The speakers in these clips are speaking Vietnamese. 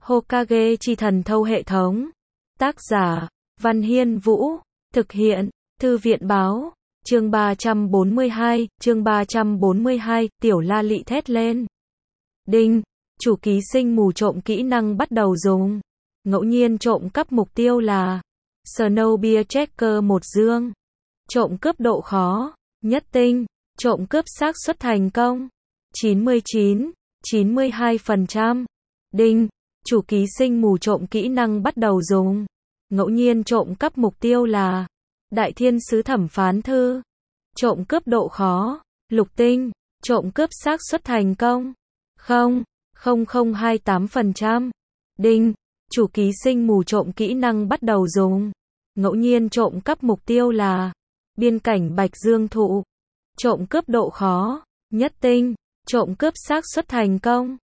Hokage chi thần thâu hệ thống. Tác giả, Văn Hiên Vũ. Thực hiện, Thư viện báo. Chương 342, Tiểu La Lị thét lên. Đinh, chủ ký sinh mù trộm kỹ năng bắt đầu dùng. Ngẫu nhiên trộm cắp mục tiêu là Snowbear Tracker 1 dương. Trộm cướp độ khó, nhất tinh. Trộm cướp xác suất thành công 92%. Đinh, chủ ký sinh mù trộm kỹ năng bắt đầu dùng. Ngẫu nhiên trộm cắp mục tiêu là Đại Thiên Sứ Thẩm Phán Thư. Trộm cướp độ khó, lục tinh. Trộm cướp xác suất thành công 0,0028%. Đinh, chủ ký sinh mù trộm kỹ năng bắt đầu dùng. Ngẫu nhiên trộm cắp mục tiêu là Biên cảnh Bạch Dương Thụ. Trộm cướp độ khó, nhất tinh. Trộm cướp xác suất thành công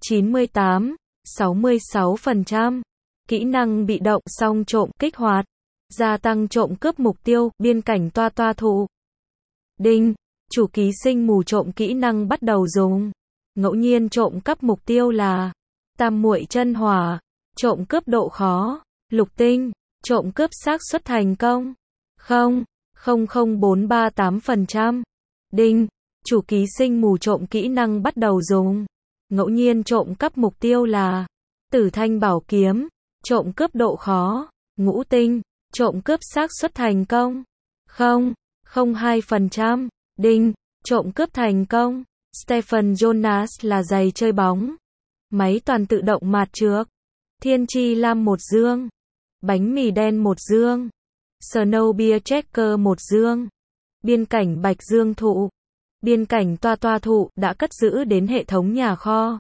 66%. Kỹ năng bị động song trộm kích hoạt. Gia tăng trộm cướp mục tiêu, biên cảnh Toa Toa Thụ. Đinh, chủ ký sinh mù trộm kỹ năng bắt đầu dùng. Ngẫu nhiên trộm cắp mục tiêu là Tam Muội Chân Hỏa. Trộm cướp độ khó, lục tinh. Trộm cướp xác suất thành công 0,0048%. Đinh, chủ ký sinh mù trộm kỹ năng bắt đầu dùng. Ngẫu nhiên trộm cắp mục tiêu là Tử Thanh Bảo Kiếm. Trộm cướp độ khó, ngũ tinh. Trộm cướp xác suất thành công 0,02%. Đinh, trộm cướp thành công. Stephen Jonas là giày chơi bóng. Máy toàn tự động mạt trượt. Thiên Chi Lam 1 dương. Bánh mì đen 1 dương. Snowbear Tracker 1 dương. Biên cảnh Bạch Dương Thụ. Biên cảnh Toa Toa Thụ đã cất giữ đến hệ thống nhà kho.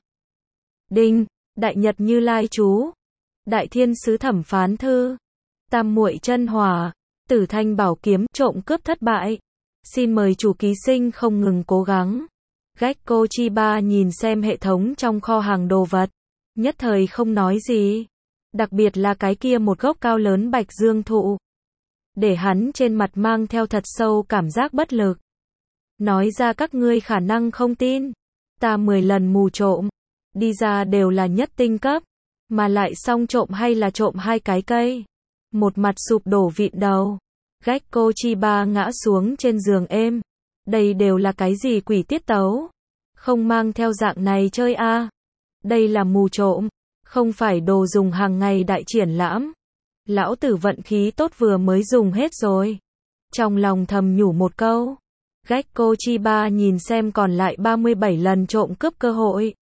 Đinh, Đại Nhật Như Lai Chú. Đại Thiên Sứ Thẩm Phán Thư. Tam Muội Chân Hỏa. Tử Thanh Bảo Kiếm. Trộm cướp thất bại. Xin mời chủ ký sinh không ngừng cố gắng. Gekko Chiba nhìn xem hệ thống trong kho hàng đồ vật. Nhất thời không nói gì. Đặc biệt là cái kia một gốc cao lớn Bạch Dương Thụ. Để hắn trên mặt mang theo thật sâu cảm giác bất lực. Nói ra các ngươi khả năng không tin. Ta 10 lần mù trộm. Đi ra đều là nhất tinh cấp. Mà lại xong trộm hay là trộm 2 cái cây. Một mặt sụp đổ vịn đầu. Gekko Chiba ngã xuống trên giường êm. Đây đều là cái gì quỷ tiết tấu. Không mang theo dạng này chơi a. Đây là mù trộm. Không phải đồ dùng hàng ngày đại triển lãm. Lão tử vận khí tốt vừa mới dùng hết rồi. Trong lòng thầm nhủ một câu. Gekko Chiba nhìn xem còn lại 37 lần trộm cướp cơ hội.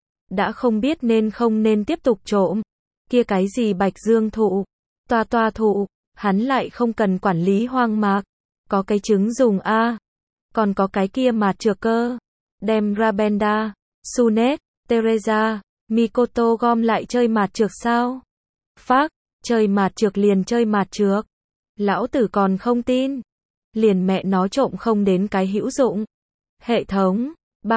Đã không biết nên không nên tiếp tục trộm. Kia cái gì Bạch Dương Thụ, Toa Toa Thụ, hắn lại không cần quản lý hoang mạc. Có cái trứng dùng a. Còn có cái kia mạt trượt cơ. Đem Rabenda, Sunet, Teresa, Mikoto gom lại chơi mạt trượt sao? Phác, chơi mạt trượt liền chơi mạt trượt. Lão tử còn không tin. Liền mẹ nó trộm không đến cái hữu dụng. Hệ thống,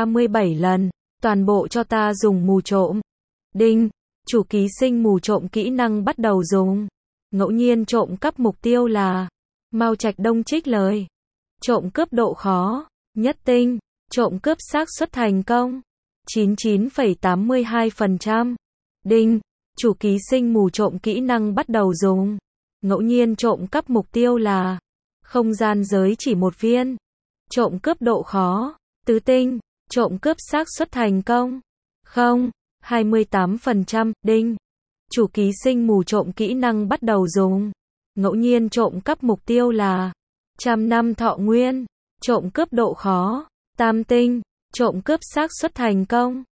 37 lần, toàn bộ cho ta dùng mù trộm. Đinh, chủ ký sinh mù trộm kỹ năng bắt đầu dùng. Ngẫu nhiên trộm cắp mục tiêu là Mao Trạch Đông trích lời. Trộm cướp độ khó, nhất tinh. Trộm cướp xác suất thành công 99,82%. Đinh, chủ ký sinh mù trộm kỹ năng bắt đầu dùng. Ngẫu nhiên trộm cắp mục tiêu là Không gian giới chỉ 1 viên. Trộm cướp độ khó, tứ tinh. Trộm cướp xác suất thành công 0,28%. Đinh, chủ ký sinh mù trộm kỹ năng bắt đầu dùng. Ngẫu nhiên trộm cắp mục tiêu là 100 năm thọ nguyên. Trộm cướp độ khó, tam tinh. Trộm cướp xác suất thành công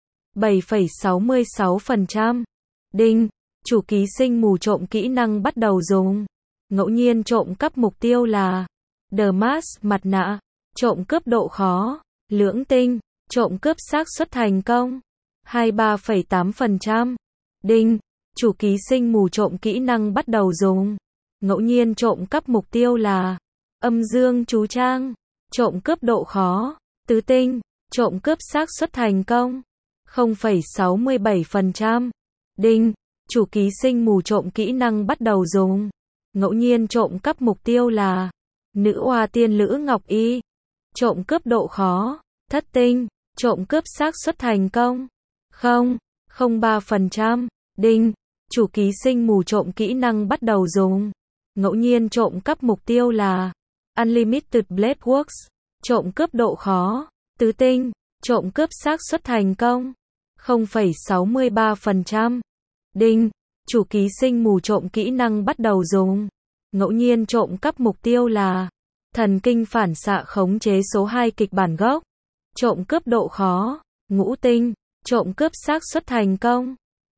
7,66%. Đinh, chủ ký sinh mù trộm kỹ năng bắt đầu dùng. Ngẫu nhiên trộm cắp mục tiêu là The Mask mặt nạ. Trộm cướp độ khó, lưỡng tinh. Trộm cướp xác suất thành công 23,8%. Đinh, chủ ký sinh mù trộm kỹ năng bắt đầu dùng. Ngẫu nhiên trộm cắp mục tiêu là Âm Dương Chú Trang. Trộm cướp độ khó, tứ tinh. Trộm cướp xác suất thành công 0,67%. Đinh, chủ ký sinh mù trộm kỹ năng bắt đầu dùng. Ngẫu nhiên trộm cắp mục tiêu là Nữ Oa Tiên Lữ Ngọc Y. Trộm cướp độ khó, thất tinh. Trộm cướp xác suất thành công 0,03%. Đinh, Chủ ký sinh mù trộm kỹ năng bắt đầu dùng. Ngẫu nhiên trộm cắp mục tiêu là Unlimited Blade Works. Trộm cướp độ khó tứ tinh. Trộm cướp xác suất thành công 0,63%. Đinh. Chủ ký sinh mù trộm kỹ năng bắt đầu dùng. Ngẫu nhiên trộm cắp mục tiêu là Thần kinh phản xạ khống chế số 2 kịch bản gốc. Trộm cướp độ khó ngũ tinh. Trộm cướp xác suất thành công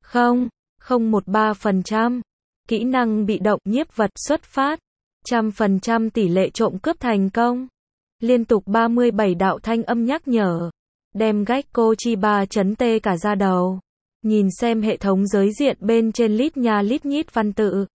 0,013%. Kỹ năng bị động nhiếp vật xuất phát 100% tỷ lệ trộm cướp thành công. Liên tục 37 đạo thanh âm nhắc nhở. Đem Gecko Chiba chấn tê cả da đầu. Nhìn xem hệ thống giới diện bên trên lít nha lít nhít văn tự.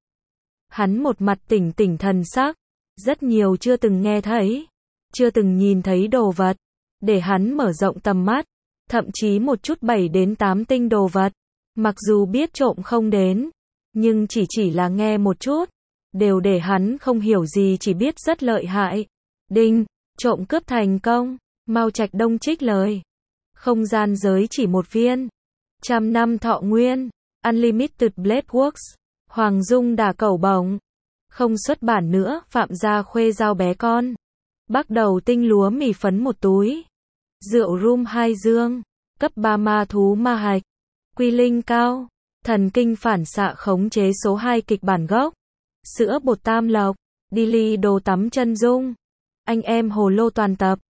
Hắn một mặt tỉnh tỉnh thần sắc. Rất nhiều chưa từng nghe thấy, chưa từng nhìn thấy đồ vật. Để hắn mở rộng tầm mắt. Thậm chí một chút 7 đến 8 tinh đồ vật. Mặc dù biết trộm không đến. Nhưng chỉ là nghe một chút. Đều để hắn không hiểu gì, chỉ biết rất lợi hại. Đinh. Trộm cướp thành công. Mao Trạch Đông trích lời. Không gian giới chỉ một viên. 100 năm thọ nguyên. Unlimited Blade Works. Hoàng Dung đả cẩu bổng. Không xuất bản nữa. Phạm Gia Khuê giao bé con. Bắt đầu tinh lúa mì phấn một túi. Rượu rum 2 dương. Cấp 3 ma thú ma hạch. Quy linh cao. Thần kinh phản xạ khống chế số 2 kịch bản gốc. Sữa bột tam lộc. Dilly đồ tắm chân dung. Anh em hồ lô toàn tập.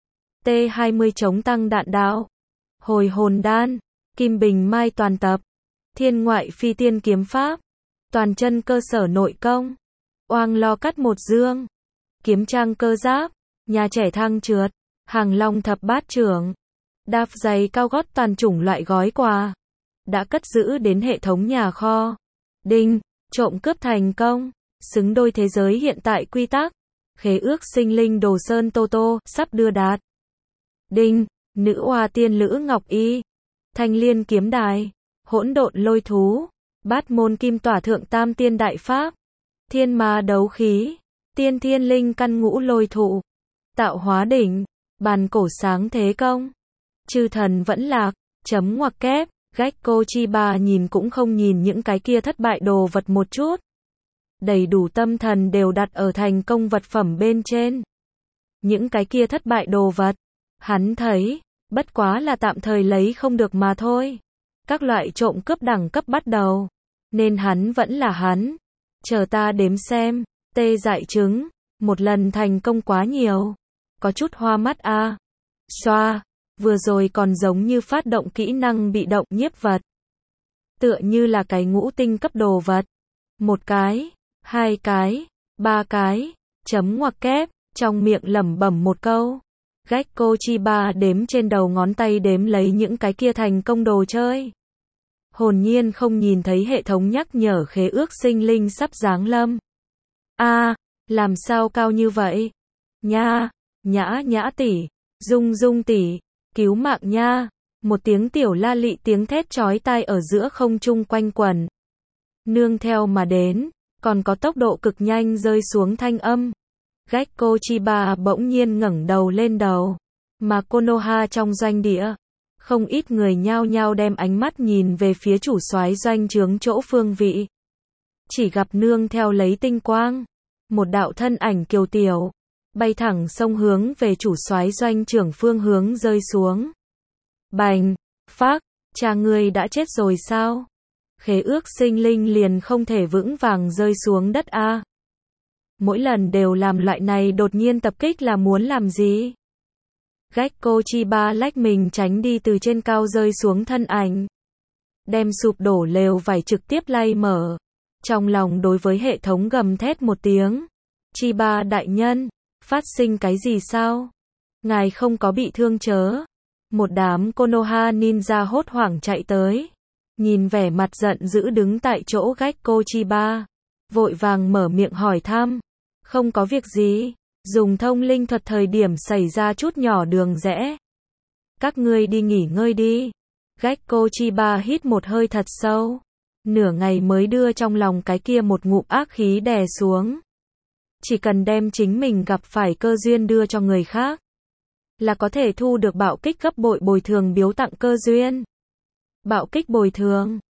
T20 chống tăng đạn đạo. Hồi hồn đan. Kim bình mai toàn tập. Thiên ngoại phi tiên kiếm pháp. Toàn chân cơ sở nội công. Oang lo cắt một dương. Kiếm trang cơ giáp. Nhà trẻ thang trượt. Hàng long thập bát trưởng. Đạp giày cao gót toàn chủng loại gói quà. Đã cất giữ đến hệ thống nhà kho. Đinh. Trộm cướp thành công. Xứng đôi thế giới hiện tại quy tắc. Khế ước sinh linh Đồ Sơn Tô Tô sắp đưa đạt. Đinh. Nữ oa tiên Lữ Ngọc Y. Thanh liên kiếm đài. Hỗn độn lôi thú. Bát môn kim tỏa thượng tam tiên đại pháp. Thiên ma đấu khí. Tiên thiên linh căn ngũ lôi thụ. Tạo hóa đỉnh. Bàn cổ sáng thế công. Chư thần vẫn lạc. Chấm ngoặc kép. Gecko Chiba nhìn cũng không nhìn những cái kia thất bại đồ vật một chút. Đầy đủ tâm thần đều đặt ở thành công vật phẩm bên trên. Những cái kia thất bại đồ vật. Hắn thấy. Bất quá là tạm thời lấy không được mà thôi. Các loại trộm cướp đẳng cấp bắt đầu. Nên hắn vẫn là hắn. Chờ ta đếm xem. Tê dại trứng. Một lần thành công quá nhiều. Có chút hoa mắt a. Xoa. Vừa rồi còn giống như phát động kỹ năng bị động nhiếp vật. Tựa như là cái ngũ tinh cấp đồ vật. Một cái. 2 cái. 3 cái. Chấm ngoặc kép. Trong miệng lẩm bẩm một câu. Gecko Chiba đếm trên đầu ngón tay đếm lấy những cái kia thành công đồ chơi. Hồn nhiên không nhìn thấy hệ thống nhắc nhở khế ước sinh linh sắp giáng lâm. Làm sao cao như vậy? Nha, nhã tỷ, dung tỷ, cứu mạng nha. Một tiếng tiểu la lị tiếng thét chói tai ở giữa không trung quanh quẩn. Nương theo mà đến, còn có tốc độ cực nhanh rơi xuống thanh âm. Gecko Chiba bỗng nhiên ngẩng đầu lên đầu. Mà Konoha trong doanh địa. Không ít người nhao nhao đem ánh mắt nhìn về phía chủ soái doanh trướng chỗ phương vị. Chỉ gặp nương theo lấy tinh quang. Một đạo thân ảnh kiều tiểu. Bay thẳng sông hướng về chủ soái doanh trưởng phương hướng rơi xuống. Bành, phác, cha ngươi đã chết rồi sao? Khế ước sinh linh liền không thể vững vàng rơi xuống đất a. Mỗi lần đều làm loại này đột nhiên tập kích là muốn làm gì? Gecko Chiba lách mình tránh đi từ trên cao rơi xuống thân ảnh. Đem sụp đổ lều vải trực tiếp lay mở. Trong lòng đối với hệ thống gầm thét một tiếng. Chiba đại nhân, phát sinh cái gì sao? Ngài không có bị thương chớ? Một đám Konoha ninja hốt hoảng chạy tới. Nhìn vẻ mặt giận dữ đứng tại chỗ Gecko Chiba. Vội vàng mở miệng hỏi thăm. Không có việc gì. Dùng thông linh thuật thời điểm xảy ra chút nhỏ đường rẽ. Các ngươi đi nghỉ ngơi đi. Gecko Chiba hít một hơi thật sâu. Nửa ngày mới đưa trong lòng cái kia một ngụm ác khí đè xuống. Chỉ cần đem chính mình gặp phải cơ duyên đưa cho người khác. Là có thể thu được bạo kích gấp bội bồi thường biếu tặng cơ duyên. Bạo kích bồi thường.